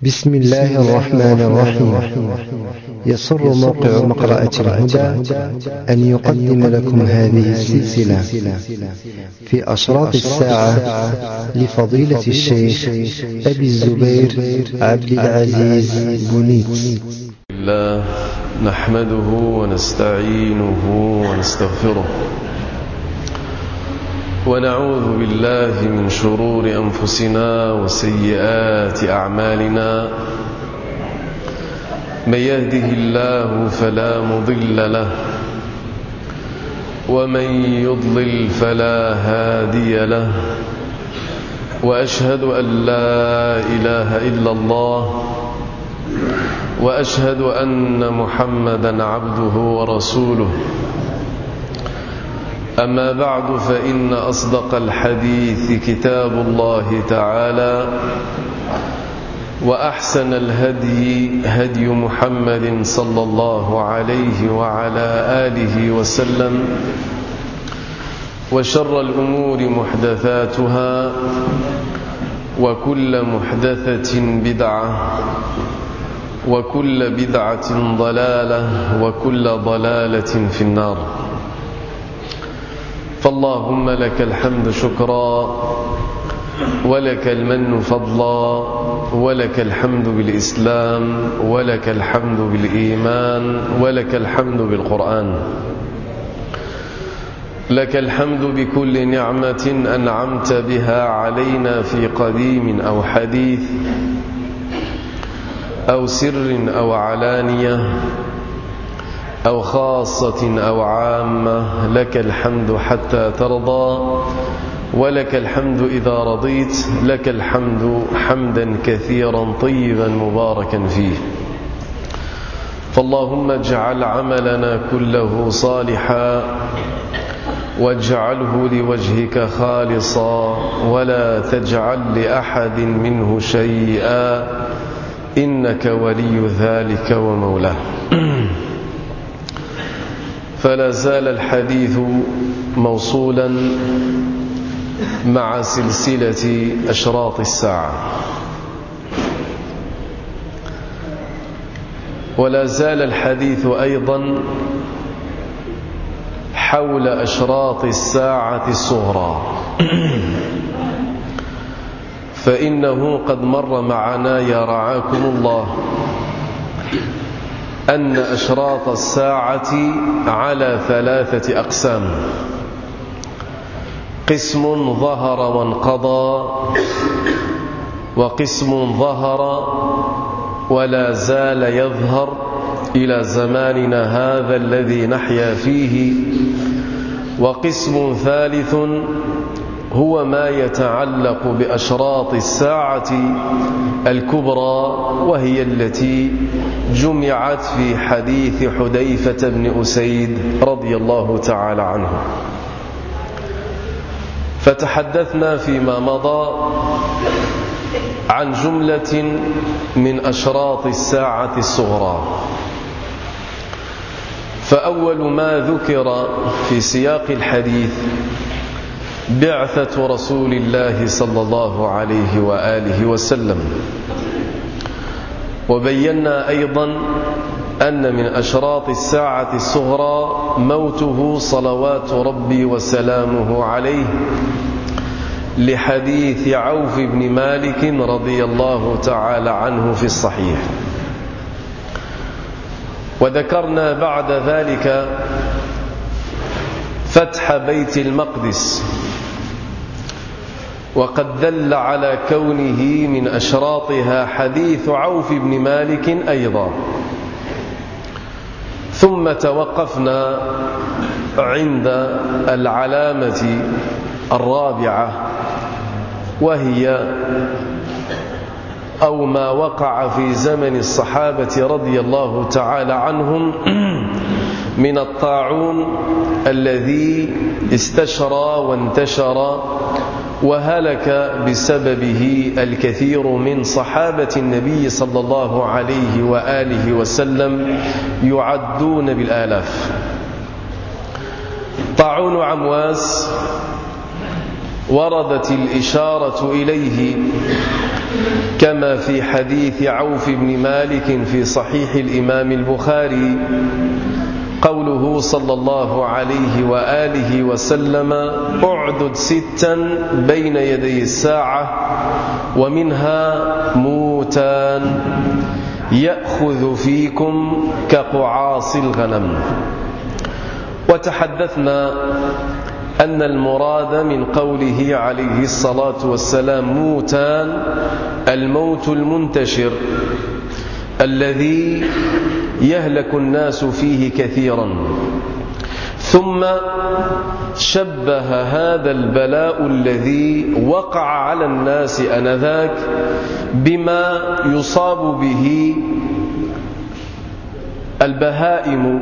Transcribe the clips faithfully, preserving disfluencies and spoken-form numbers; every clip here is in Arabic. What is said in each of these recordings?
بسم الله الرحمن الرحيم. يسر موقع مقرأة الهدى أن يقدم لكم هذه السلسلة في أشراط الساعة لفضيلة الشيخ أبي الزبير عبد العزيز بنيت. الله نحمده ونستعينه ونستغفره ونعوذ بالله من شرور أنفسنا وسيئات أعمالنا. من يهده الله فلا مضل له ومن يضلل فلا هادي له، وأشهد أن لا إله إلا الله، وأشهد أن محمدا عبده ورسوله. أما بعد، فإن أصدق الحديث كتاب الله تعالى، وأحسن الهدي هدي محمد صلى الله عليه وعلى آله وسلم، وشر الأمور محدثاتها، وكل محدثة بدعة، وكل بدعة ضلالة، وكل ضلالة في النار. فاللهم لك الحمد شكرا، ولك المن فضلا، ولك الحمد بالإسلام، ولك الحمد بالإيمان، ولك الحمد بالقرآن. لك الحمد بكل نعمة أنعمت بها علينا في قديم أو حديث، أو سر أو علانية، أو خاصة أو عامة. لك الحمد حتى ترضى، ولك الحمد إذا رضيت. لك الحمد حمدا كثيرا طيبا مباركا فيه. فاللهم اجعل عملنا كله صالحا، واجعله لوجهك خالصا، ولا تجعل لأحد منه شيئا، إنك ولي ذلك ومولاه. فلا زال الحديث موصولا مع سلسلة أشراط الساعة، ولا زال الحديث أيضا حول أشراط الساعة الصغرى. فإنه قد مر معنا يا رعاكم الله أن أشراط الساعة على ثلاثة أقسام: قسم ظهر وانقضى، وقسم ظهر ولا زال يظهر إلى زماننا هذا الذي نحيا فيه، وقسم ثالث هو ما يتعلق بأشراط الساعة الكبرى، وهي التي جمعت في حديث حذيفة بن أسيد رضي الله تعالى عنه. فتحدثنا فيما مضى عن جملة من أشراط الساعة الصغرى. فأول ما ذكر في سياق الحديث بعثة رسول الله صلى الله عليه وآله وسلم، وبينا أيضا أن من أشراط الساعة الصغرى موته صلوات ربي وسلامه عليه، لحديث عوف بن مالك رضي الله تعالى عنه في الصحيح. وذكرنا بعد ذلك فتح بيت المقدس، وقد دل على كونه من أشراطها حديث عوف بن مالك أيضا. ثم توقفنا عند العلامة الرابعة، وهي أو ما وقع في زمن الصحابة رضي الله تعالى عنهم من الطاعون الذي استشرى وانتشر، وهلك بسببه الكثير من صحابة النبي صلى الله عليه وآله وسلم يعدون بالآلاف. طاعون عمواس وردت الإشارة إليه كما في حديث عوف بن مالك في صحيح الإمام البخاري قوله صلى الله عليه وآله وسلم: اعدد ستا بين يدي الساعة ومنها موتان يأخذ فيكم كقعاص الغنم. وتحدثنا أن المراد من قوله عليه الصلاة والسلام موتان الموت المنتشر الذي يهلك الناس فيه كثيرا، ثم شبه هذا البلاء الذي وقع على الناس آنذاك بما يصاب به البهائم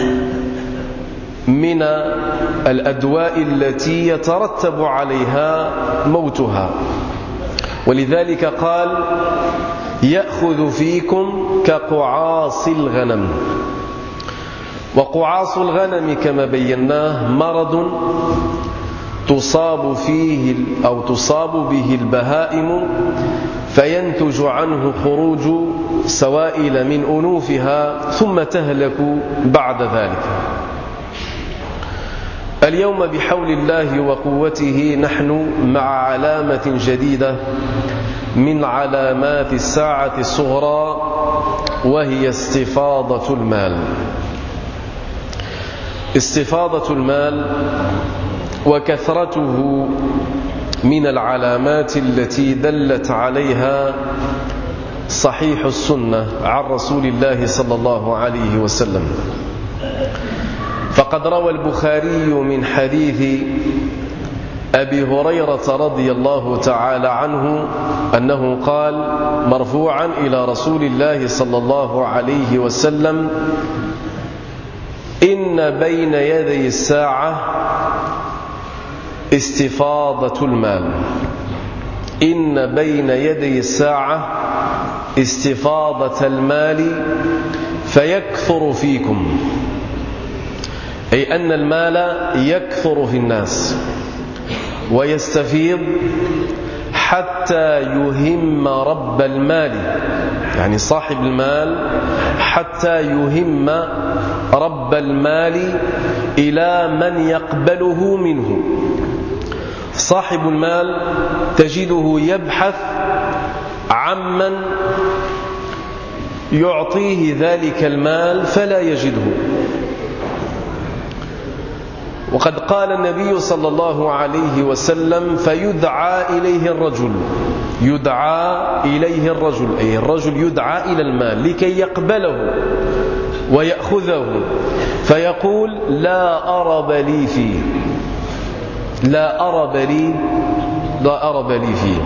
من الأدواء التي يترتب عليها موتها، ولذلك قال: يأخذ فيكم كقعاص الغنم. وقعاص الغنم كما بيناه مرض تصاب فيه أو تصاب به البهائم فينتج عنه خروج سوائل من أنوفها ثم تهلك بعد ذلك. اليوم بحول الله وقوته نحن مع علامة جديدة من علامات الساعة الصغرى، وهي استفاضة المال. استفاضة المال وكثرته من العلامات التي دلت عليها صحيح السنة عن رسول الله صلى الله عليه وسلم. فقد روى البخاري من حديث أبي هريرة رضي الله تعالى عنه أنه قال مرفوعا إلى رسول الله صلى الله عليه وسلم: إن بين يدي الساعة استفاضة المال. إن بين يدي الساعة استفاضة المال فيكثر فيكم، أي أن المال يكثر في الناس ويستفيض حتى يهم رب المال، يعني صاحب المال، حتى يهم رب المال إلى من يقبله منه. صاحب المال تجده يبحث عمن يعطيه ذلك المال فلا يجده. وقد قال النبي صلى الله عليه وسلم: فيدعى إليه الرجل. يدعى إليه الرجل، أي الرجل يدعى إلى المال لكي يقبله ويأخذه، فيقول: لا أرب لي فيه، لا أرب لي لا أرب لي فيه.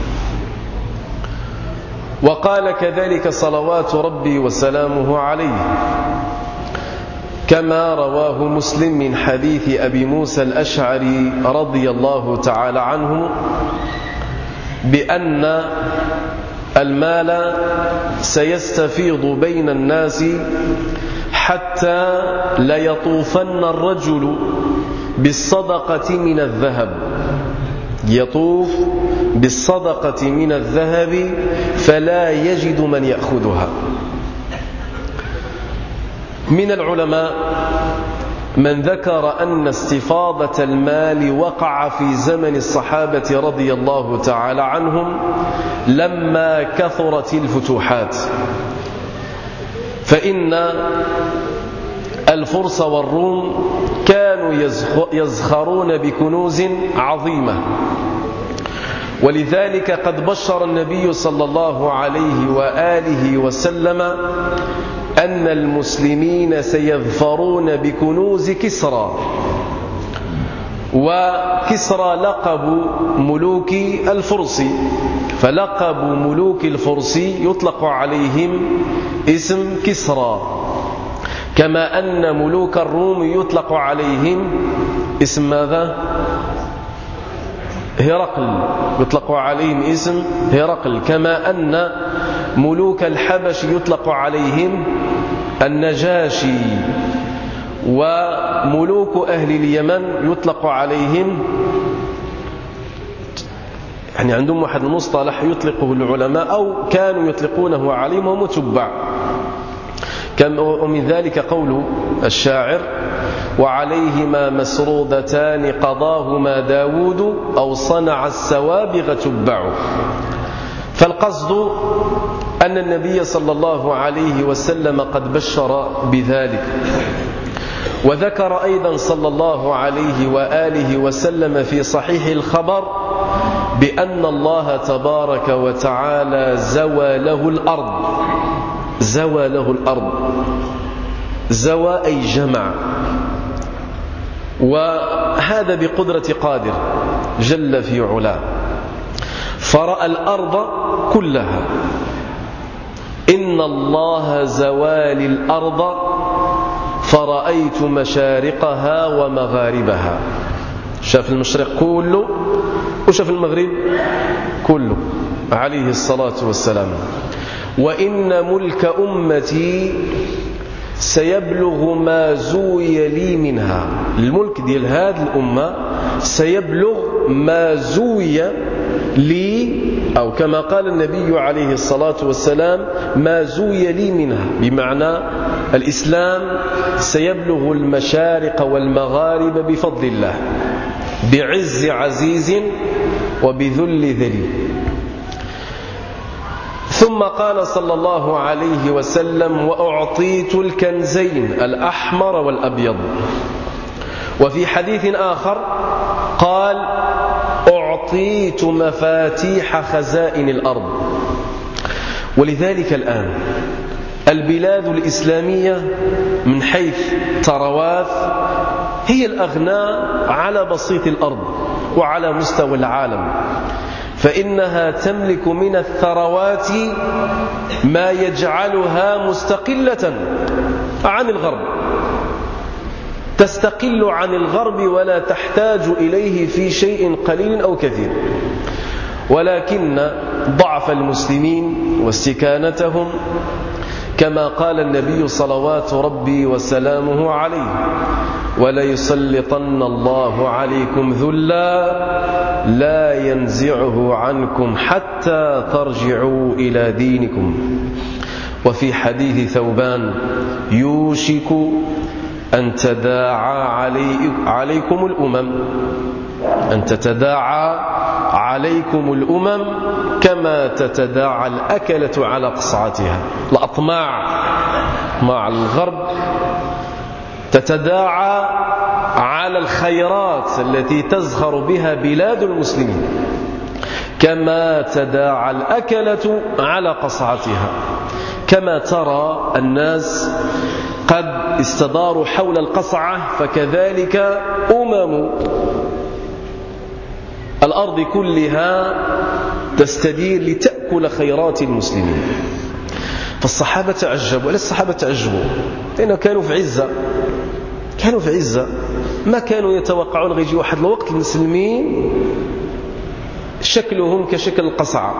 وقال كذلك صلوات ربي وسلامه عليه كما رواه مسلم من حديث أبي موسى الأشعري رضي الله تعالى عنه بأن المال سيستفيض بين الناس حتى ليطوفن الرجل بالصدقة من الذهب، يطوف بالصدقة من الذهب فلا يجد من يأخذها. من العلماء من ذكر أن استفاضة المال وقع في زمن الصحابة رضي الله تعالى عنهم لما كثرت الفتوحات، فإن الفرس والروم كانوا يزخرون بكنوز عظيمة، ولذلك قد بشر النبي صلى الله عليه وآله وسلم أن المسلمين سيظفرون بكنوز كسرى. وكسرى لقب ملوك الفرس، فلقب ملوك الفرس يطلق عليهم اسم كسرى، كما أن ملوك الروم يطلق عليهم اسم ماذا؟ هرقل، يطلق عليهم اسم هرقل، كما أن ملوك الحبش يطلق عليهم النجاشي، وملوك أهل اليمن يطلق عليهم يعني عندهم واحد المصطلح يطلقه العلماء أو كانوا يطلقونه عليهم وهم تبع. ومن ذلك قول الشاعر: وعليهما مسرودتان قضاهما داود أو صنع السوابغ تبع. فالقصد أن النبي صلى الله عليه وسلم قد بشر بذلك، وذكر أيضا صلى الله عليه وآله وسلم في صحيح الخبر بأن الله تبارك وتعالى زوى له الأرض. زوى له الأرض، زوى أي جمع، وهذا بقدرة قادر جل في علاه، فرأى الأرض كلها. إن الله زوالي الأرض فرأيت مشارقها ومغاربها. شاف المشرق كله وشاف المغرب كله عليه الصلاة والسلام. وإن ملك أمتي سيبلغ ما زوي لي منها. الملك ديال هذه الأمة سيبلغ ما زوي لي، أو كما قال النبي عليه الصلاة والسلام: ما زوي لي منها، بمعنى الإسلام سيبلغ المشارق والمغارب بفضل الله، بعز عزيز وبذل ذليل. ثم قال صلى الله عليه وسلم: وأعطيت الكنزين الأحمر والأبيض. وفي حديث آخر قال: أعطيت مفاتيح خزائن الأرض. ولذلك الآن البلاد الإسلامية من حيث ثروات هي الأغنى على بسيط الأرض وعلى مستوى العالم، فإنها تملك من الثروات ما يجعلها مستقلة عن الغرب، تستقل عن الغرب ولا تحتاج إليه في شيء قليل أو كثير. ولكن ضعف المسلمين واستكانتهم، كما قال النبي صلوات ربي وسلامه عليه: وليسلطن الله عليكم ذلا لا ينزعه عنكم حتى ترجعوا إلى دينكم. وفي حديث ثوبان: يوشك أن تداعى علي عليكم الأمم أن تتداعى عليكم الأمم كما تتداعى الأكلة على قصعتها. الأطماع مع الغرب تتداعى على الخيرات التي تزخر بها بلاد المسلمين كما تداعى الأكلة على قصعتها. كما ترى الناس قد استداروا حول القصعة، فكذلك أمم الأرض كلها تستدير لتأكل خيرات المسلمين. فالصحابة تعجبوا. ولا الصحابة تعجبوا لأنهم كانوا في عزة، كانوا في عزة، ما كانوا يتوقعون غيجي واحد الوقت المسلمين شكلهم كشكل القصعة.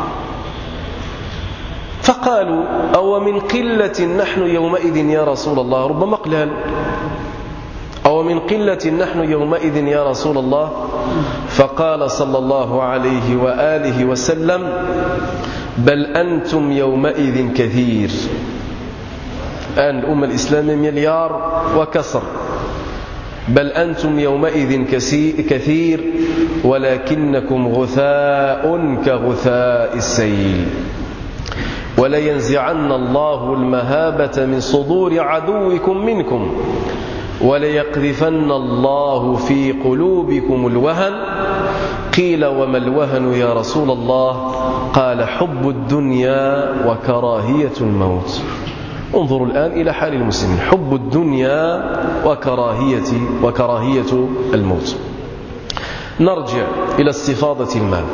فقالوا: أو من قلة نحن يومئذ يا رسول الله؟ ربما قلال. أو من قلة نحن يومئذ يا رسول الله؟ فقال صلى الله عليه وآله وسلم: بل أنتم يومئذ كثير. الآن الأمة الإسلامية مليار وكسر، بل أنتم يومئذ كثير ولكنكم غثاء كغثاء السيل. ولينزعن الله المهابة من صدور عدوكم منكم وليقذفن الله في قلوبكم الوهن. قيل: وما الوهن يا رسول الله؟ قال: حب الدنيا وكراهية الموت. انظروا الآن إلى حال المسلمين: حب الدنيا وكراهية وكراهية الموت. نرجع إلى استفاضة المال.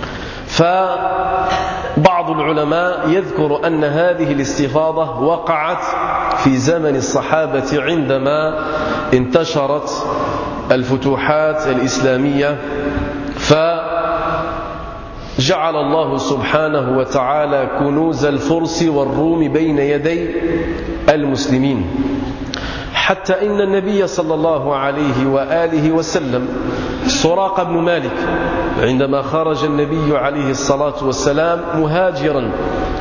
فبعض العلماء يذكر أن هذه الاستفاضة وقعت في زمن الصحابة عندما انتشرت الفتوحات الإسلامية، فجعل الله سبحانه وتعالى كنوز الفرس والروم بين يدي المسلمين، حتى إن النبي صلى الله عليه وآله وسلم سراقة بن مالك عندما خرج النبي عليه الصلاة والسلام مهاجرا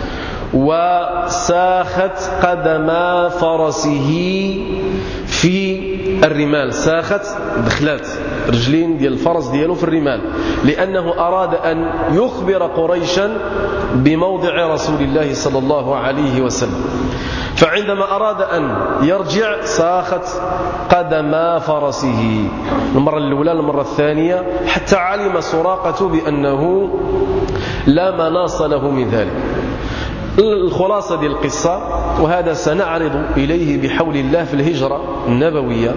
وساخت قدما فرسه في الرمال، ساخت دخلات رجلين ديال الفرس ديالو في الرمال، لأنه أراد أن يخبر قريشا بموضع رسول الله صلى الله عليه وسلم. فعندما أراد أن يرجع ساخت قدما فرسه المرة الأولى المرة الثانية، حتى علم سراقة بأنه لا مناص له من ذلك. الخلاصة دي القصة، وهذا سنعرض إليه بحول الله في الهجرة النبوية،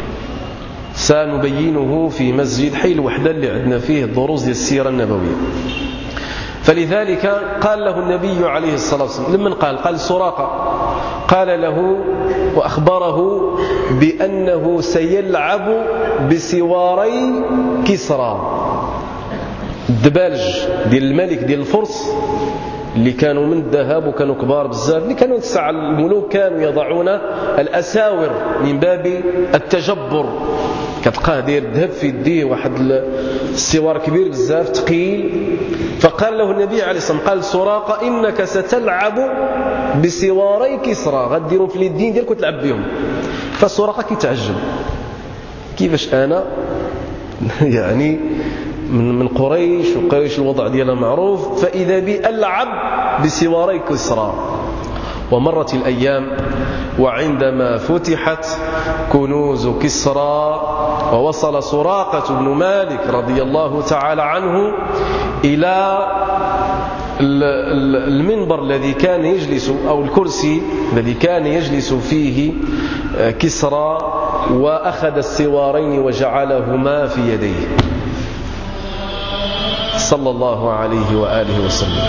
سنبينه في مسجد حي الوحدة اللي عندنا فيه الدروس دي السيرة النبوية. فلذلك قال له النبي عليه الصلاة والسلام لمن قال قال سراقة، قال له وأخبره بأنه سيلعب بسواري كسرى، الدبالج ديال الملك ديال الفرس اللي كانوا من الذهب وكانوا كبار بزاف، اللي كانوا تسع الملوك كانوا يضعون الأساور من باب التجبر، كتلقاه داير الذهب في يديه واحد السوار كبير بزاف ثقيل. فقال له النبي عليه الصلاة والسلام قال سراقة إنك ستلعب بسواري كسرى، غديروا في اليدين ديالك وتلعب بهم. فسراقة كيتعجب، كيفاش أنا يعني من من قريش، وقريش الوضع ديالها معروف، فإذا بي ألعب بسواري كسرى. ومرت الأيام، وعندما فتحت كنوز كسرى ووصل سراقة بن مالك رضي الله تعالى عنه إلى المنبر الذي كان يجلس أو الكرسي الذي كان يجلس فيه كسرى، وأخذ السوارين وجعلهما في يديه صلى الله عليه وآله وسلم.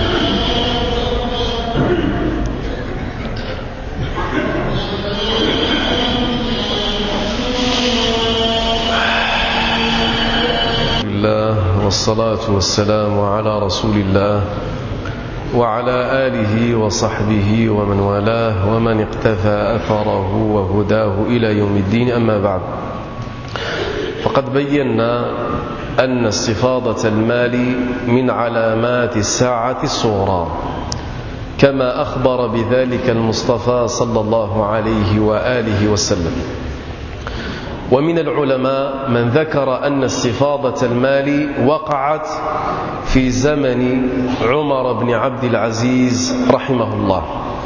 الله والصلاة والسلام على رسول الله وعلى آله وصحبه ومن والاه ومن اقتفى أثره وهداه إلى يوم الدين. أما بعد، فقد بينا أن استفاضة المال من علامات الساعة الصغرى، كما أخبر بذلك المصطفى صلى الله عليه وآله وسلم. ومن العلماء من ذكر أن استفاضة المال وقعت في زمن عمر بن عبد العزيز رحمه الله،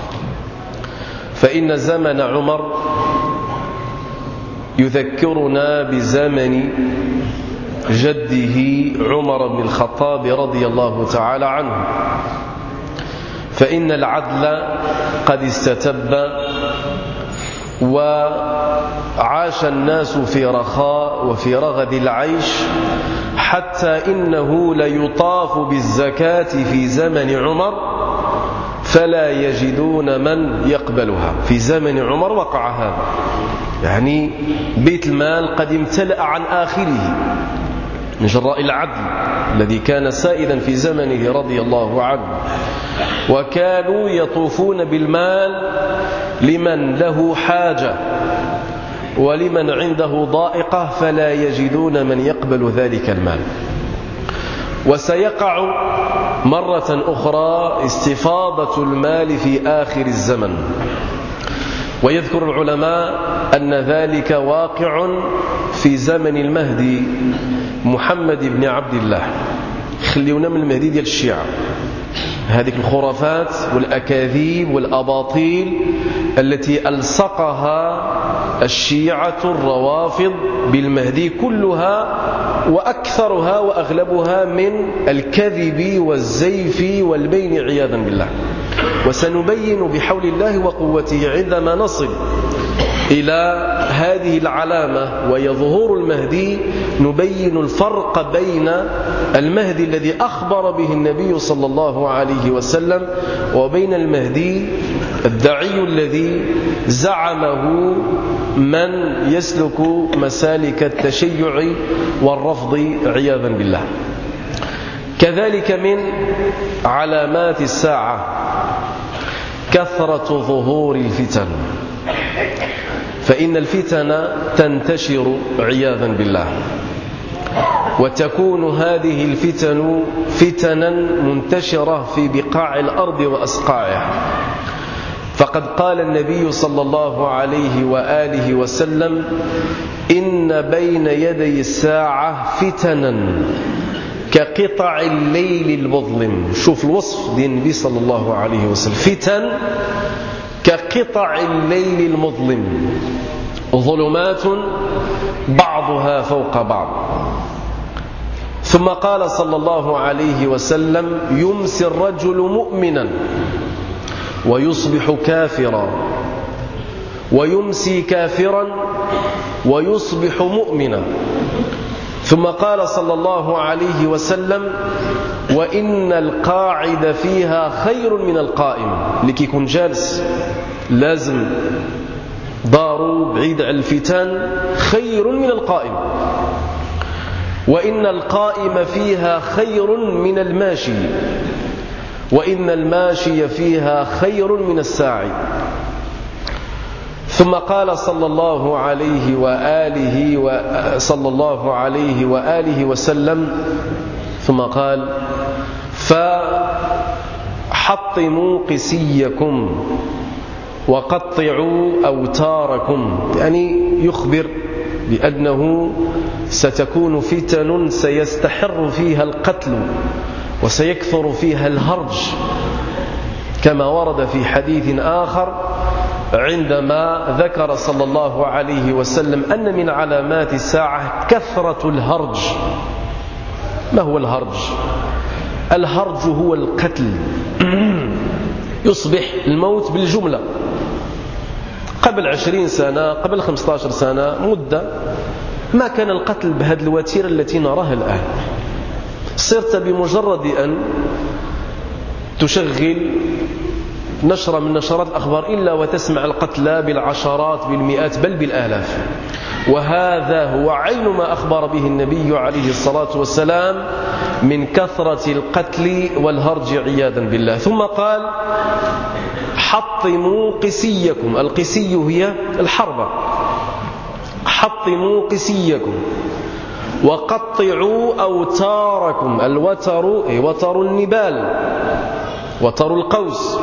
فإن زمن عمر يذكرنا بزمن جده عمر بن الخطاب رضي الله تعالى عنه، فإن العدل قد استتب وعاش الناس في رخاء وفي رغد العيش، حتى إنه ليطاف بالزكاة في زمن عمر فلا يجدون من يقبلها. في زمن عمر وقع هذا، يعني بيت المال قد امتلأ عن آخره من جراء العدل الذي كان سائدا في زمنه رضي الله عنه، وكانوا يطوفون بالمال لمن له حاجة ولمن عنده ضائقة فلا يجدون من يقبل ذلك المال. وسيقع مرة أخرى استفاضة المال في آخر الزمن، ويذكر العلماء أن ذلك واقع في زمن المهدي محمد بن عبد الله. خليونا من المهدي ديال الشيعة، هذه الخرافات والأكاذيب والأباطيل التي ألصقها الشيعة الروافض بالمهدي كلها، وأكثرها وأغلبها من الكذب والزيف والبين عياذا بالله. وسنبين بحول الله وقوته عندما نصل إلى هذه العلامة ويظهر المهدي، نبين الفرق بين المهدي الذي أخبر به النبي صلى الله عليه وسلم وبين المهدي الدعي الذي زعمه من يسلك مسالك التشيع والرفض عياذا بالله. كذلك من علامات الساعة كثرة ظهور الفتن، فإن الفتن تنتشر عياذا بالله، وتكون هذه الفتن فتنا منتشرة في بقاع الأرض وأسقاعها. فقد قال النبي صلى الله عليه وآله وسلم: إن بين يدي الساعة فتنا كقطع الليل المظلم. شوف الوصف دين النبي صلى الله عليه وسلم: فتن كقطع الليل المظلم، ظلمات بعضها فوق بعض. ثم قال صلى الله عليه وسلم: يمسي الرجل مؤمنا ويصبح كافرا، ويمسي كافرا ويصبح مؤمنا. ثم قال صلى الله عليه وسلم: وإن القاعد فيها خير من القائم. اللي كيكون جالس لازم دارو بعيد عن الفتن خير من القائم، وإن القائم فيها خير من الماشي، وإن الماشي فيها خير من الساعي. ثم قال صلى الله عليه وآله وصلى الله عليه وآله وسلم: ثم قال: فحطموا قسيكم وقطعوا أوتاركم. يعني يخبر بأنه ستكون فتن سيستحر فيها القتل وسيكثر فيها الهرج، كما ورد في حديث آخر عندما ذكر صلى الله عليه وسلم أن من علامات الساعة كثرة الهرج. ما هو الهرج؟ الهرج هو القتل. يصبح الموت بالجملة. قبل عشرين سنة، قبل خمسة عشر سنة، مدة ما كان القتل بهذه الوتيرة التي نراها الآن. صرت بمجرد أن تشغل نشرة من نشرات الأخبار إلا وتسمع القتلى بالعشرات بالمئات بل بالآلاف. وهذا هو عين ما أخبر به النبي عليه الصلاة والسلام من كثرة القتل والهرج عياذا بالله. ثم قال: حطموا قسيكم. القسي هي الحربة. حطموا قسيكم وقطعوا أوتاركم. الوتر وتر النبال، وتر القوس.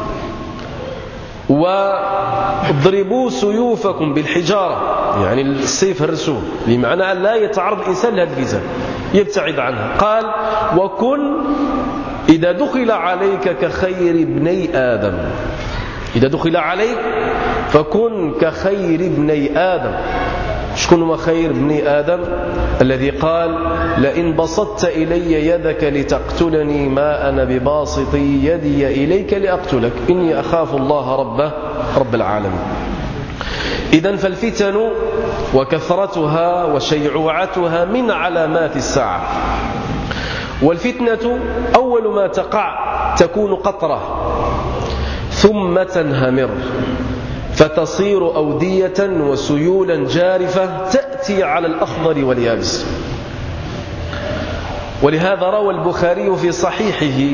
واضربوا سيوفكم بالحجارة، يعني السيف هرسوه، بمعنى أن لا يتعرض الإنسان لهذه الفتن، يبتعد عنها. قال: وكن إذا دخل عليك كخير ابني آدم. إذا دخل عليك فكن كخير ابني آدم. شكون هو خير ابني آدم؟ الذي قال: لئن بسطت إلي يدك لتقتلني ما أنا بباسط يدي إليك لأقتلك إني أخاف الله رب رب العالمين. إذن فالفتن وكثرتها وشيعوعتها من علامات الساعة. والفتنة أول ما تقع تكون قطرة ثم تنهمر فتصير أودية وسيولا جارفة تأتي على الأخضر واليابس. ولهذا روى البخاري في صحيحه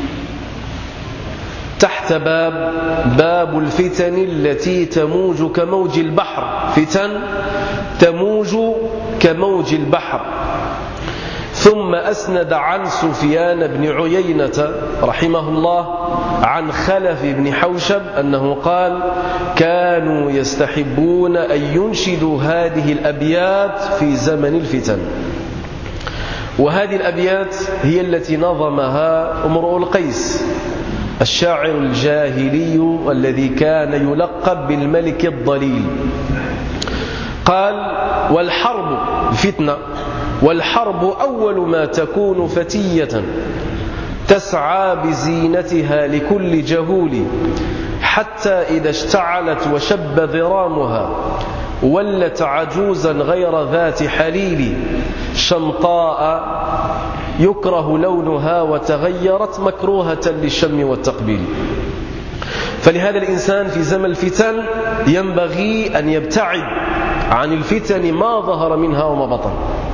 تحت باب باب الفتن التي تموج كموج البحر. فتن تموج كموج البحر. ثم أسند عن سفيان بن عيينة رحمه الله عن خلف بن حوشب أنه قال: كانوا يستحبون أن ينشدوا هذه الأبيات في زمن الفتن. وهذه الأبيات هي التي نظمها امرؤ القيس الشاعر الجاهلي الذي كان يلقب بالملك الضليل. قال: والحرب فتنة، والحرب أول ما تكون فتية تسعى بزينتها لكل جهول، حتى إذا اشتعلت وشب ذرامها ولت عجوزا غير ذات حليل، شمطاء يكره لونها وتغيرت مكروهة للشم والتقبيل. فلهذا الإنسان في زمن الفتن ينبغي أن يبتعد عن الفتن ما ظهر منها وما بطن.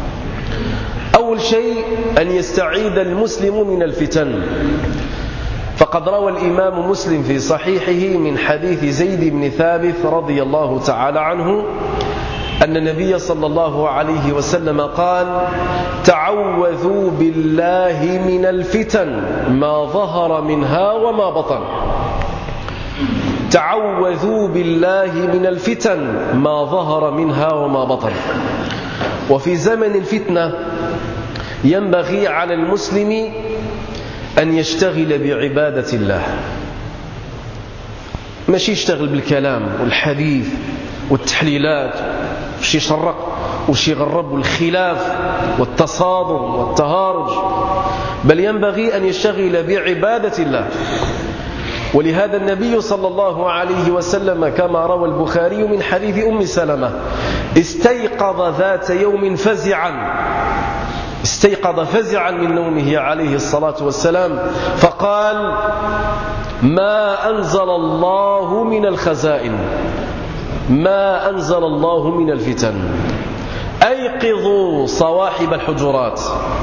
أول شيء أن يستعيد المسلم من الفتن، فقد روى الإمام مسلم في صحيحه من حديث زيد بن ثابت رضي الله تعالى عنه أن النبي صلى الله عليه وسلم قال: تعوذوا بالله من الفتن ما ظهر منها وما بطن. تعوذوا بالله من الفتن ما ظهر منها وما بطن. وفي زمن الفتنة ينبغي على المسلم أن يشتغل بعبادة الله، ماشي يشتغل بالكلام والحديث والتحليلات وش يشرق وش يغرب والخلاف والتصادم والتهارج، بل ينبغي أن يشتغل بعبادة الله. ولهذا النبي صلى الله عليه وسلم كما روى البخاري من حديث أم سلمة استيقظ ذات يوم فزعا استيقظ فزعا من نومه عليه الصلاة والسلام فقال: ما أنزل الله من الخزائن، ما أنزل الله من الفتن، أيقظوا صواحب الحجرات،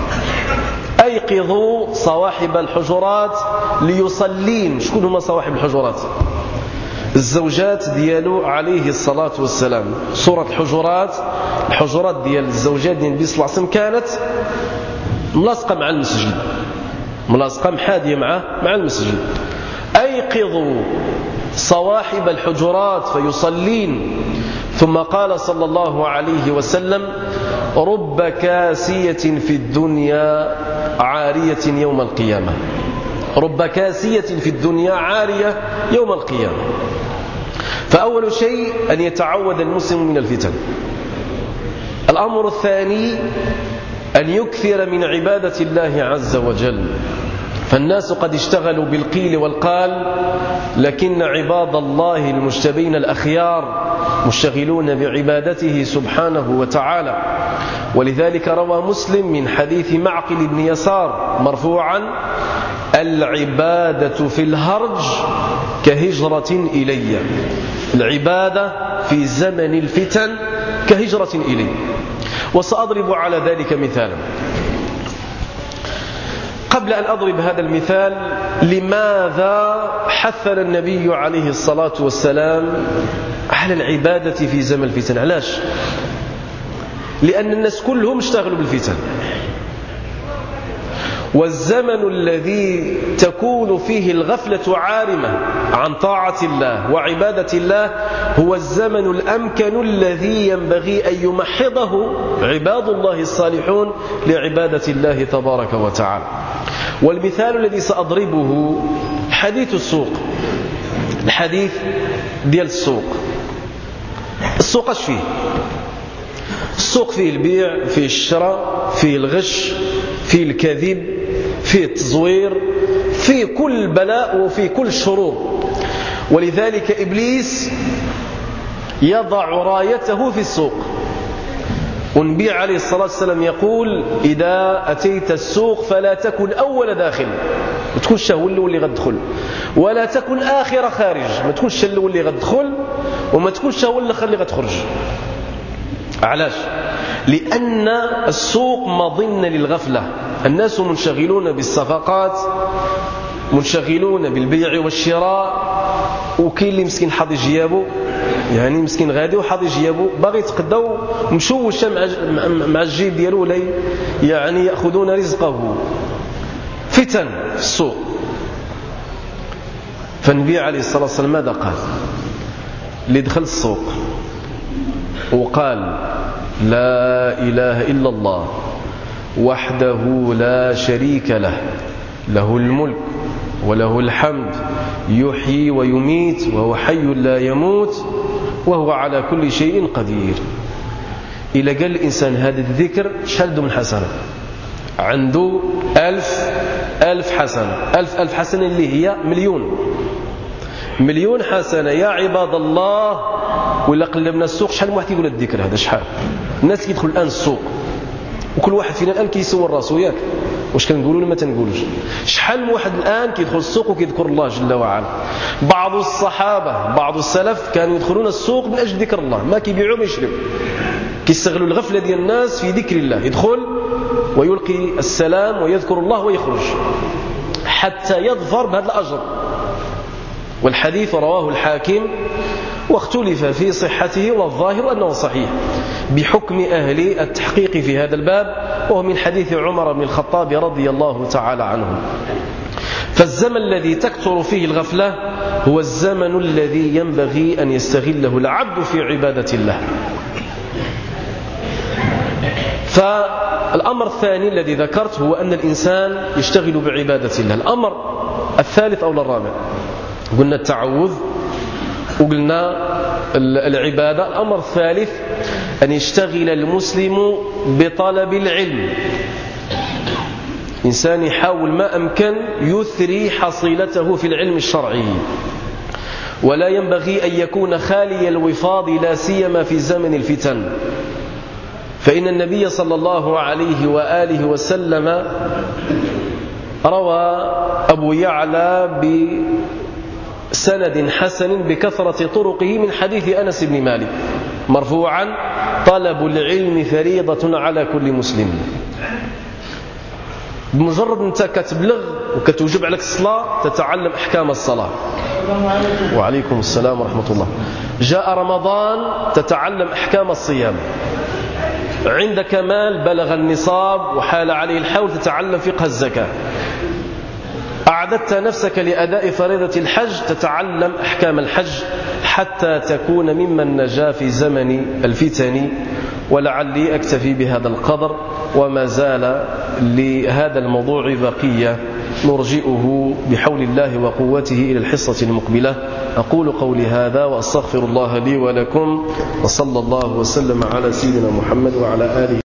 أيقظوا صواحب الحجرات ليصلين. شكون هما صواحب الحجرات؟ الزوجات ديالو عليه الصلاة والسلام. سورة الحجرات، الحجرات ديال الزوجات ديال النبي صلى الله عليه وسلم كانت ملاصقة مع المسجد، ملاصقة محادية مع مع المسجد. أيقظوا صواحب الحجرات فيصلين. ثم قال صلى الله عليه وسلم: رب كاسية في الدنيا عارية يوم القيامة، رب كاسية في الدنيا عارية يوم القيامة. فأول شيء أن يتعوذ المسلم من الفتن. الأمر الثاني أن يكثر من عبادة الله عز وجل. فالناس قد اشتغلوا بالقيل والقال، لكن عباد الله المجتبين الأخيار مشتغلون بعبادته سبحانه وتعالى. ولذلك روى مسلم من حديث معقل بن يسار مرفوعا: العبادة في الهرج كهجرة إلي، العبادة في زمن الفتن كهجرة إلي. وسأضرب على ذلك مثالا. قبل أن أضرب هذا المثال، لماذا حثنا النبي عليه الصلاة والسلام على العبادة في زمن الفتن؟ علاش؟ لأن الناس كلهم اشتغلوا بالفتن، والزمن الذي تكون فيه الغفلة عارمة عن طاعة الله وعبادة الله هو الزمن الأمكن الذي ينبغي أن يمحضه عباد الله الصالحون لعبادة الله تبارك وتعالى. والمثال الذي سأضربه حديث السوق، الحديث ديال السوق. السوق اش فيه؟ السوق فيه البيع، فيه الشراء، فيه الغش، فيه الكذب، فيه التزوير، فيه كل البلاء وفيه كل الشرور. ولذلك إبليس يضع رايته في السوق. والنبي عليه الصلاة والسلام يقول: إذا أتيت السوق فلا تكن أول داخل، ما تكونش هو اللي غتدخل، ولا تكن آخر خارج، ما تكونش هو اللي غتدخل وما تكونش هو الآخر اللي غتخرج. علاش؟ لأن السوق مظنة للغفلة. الناس منشغلون بالصفقات، منشغلون بالبيع والشراء، وكاين اللي مسكين حاض جيابو، يعني مسكين غادي وحاض جيابو باغي يتقداو مشوشه مع مع الجيب ديالو، ولا يعني ياخذون رزقه. فتن في السوق. فالنبي عليه الصلاة والسلام ماذا قال؟ اللي دخل السوق وقال: لا إله إلا الله وحده لا شريك له، له الملك وله الحمد، يحيي ويميت وهو حي لا يموت وهو على كل شيء قدير. إلى قال الإنسان هذا الذكر شحال عنده من حسنة؟ عنده ألف ألف حسنة. ألف ألف حسنة اللي هي مليون مليون حسنة يا عباد الله. ولا قلبنا السوق شحال واحد يقول الذكر هذا شحال؟ الناس يدخل الآن السوق وكل واحد فينا الآن كيسول راسو، ياك واش كنقولوا ولا ما تنقولوش؟ شحال من واحد الآن كيدخل السوق وكيذكر الله جل وعلا. بعض الصحابة بعض السلف كانوا يدخلون السوق من أجل ذكر الله، ما كيبيعوا ما يشرب، كيستغلوا الغفلة ديال الناس في ذكر الله. يدخل ويلقي السلام ويذكر الله ويخرج. حتى يظفر بهذا الأجر. والحديث رواه الحاكم واختلف في صحته، والظاهر أنه صحيح بحكم أهل التحقيق في هذا الباب، وهو من حديث عمر بن الخطاب رضي الله تعالى عنه. فالزمن الذي تكثر فيه الغفلة هو الزمن الذي ينبغي أن يستغله العبد في عبادة الله. فالأمر الثاني الذي ذكرت هو أن الإنسان يشتغل بعبادة الله. الأمر الثالث أو الرابع قلنا التعوذ وقلنا العبادة. الأمر الثالث أن يشتغل المسلم بطلب العلم. إنسان يحاول ما أمكن يثري حصيلته في العلم الشرعي، ولا ينبغي أن يكون خالي الوفاض لا سيما في زمن الفتن. فإن النبي صلى الله عليه وآله وسلم روى أبو يعلى بسند حسن بكثرة طرقه من حديث أنس بن مالك مرفوعا: طلب العلم فريضة على كل مسلم. بمجرد أنت كتبلغ وكتوجب عليك الصلاة تتعلم أحكام الصلاة. وعليكم السلام ورحمة الله. جاء رمضان تتعلم أحكام الصيام. عند كمال بلغ النصاب وحال عليه الحول تتعلم فقه الزكاة. أعددت نفسك لأداء فريضة الحج تتعلم أحكام الحج حتى تكون ممن نجا في زمن الفتن. ولعلي أكتفي بهذا القدر، وما زال لهذا الموضوع بقية نرجئه بحول الله وقوته إلى الحصة المقبلة. أقول قولي هذا وأستغفر الله لي ولكم، وصلى الله وسلم على سيدنا محمد وعلى آله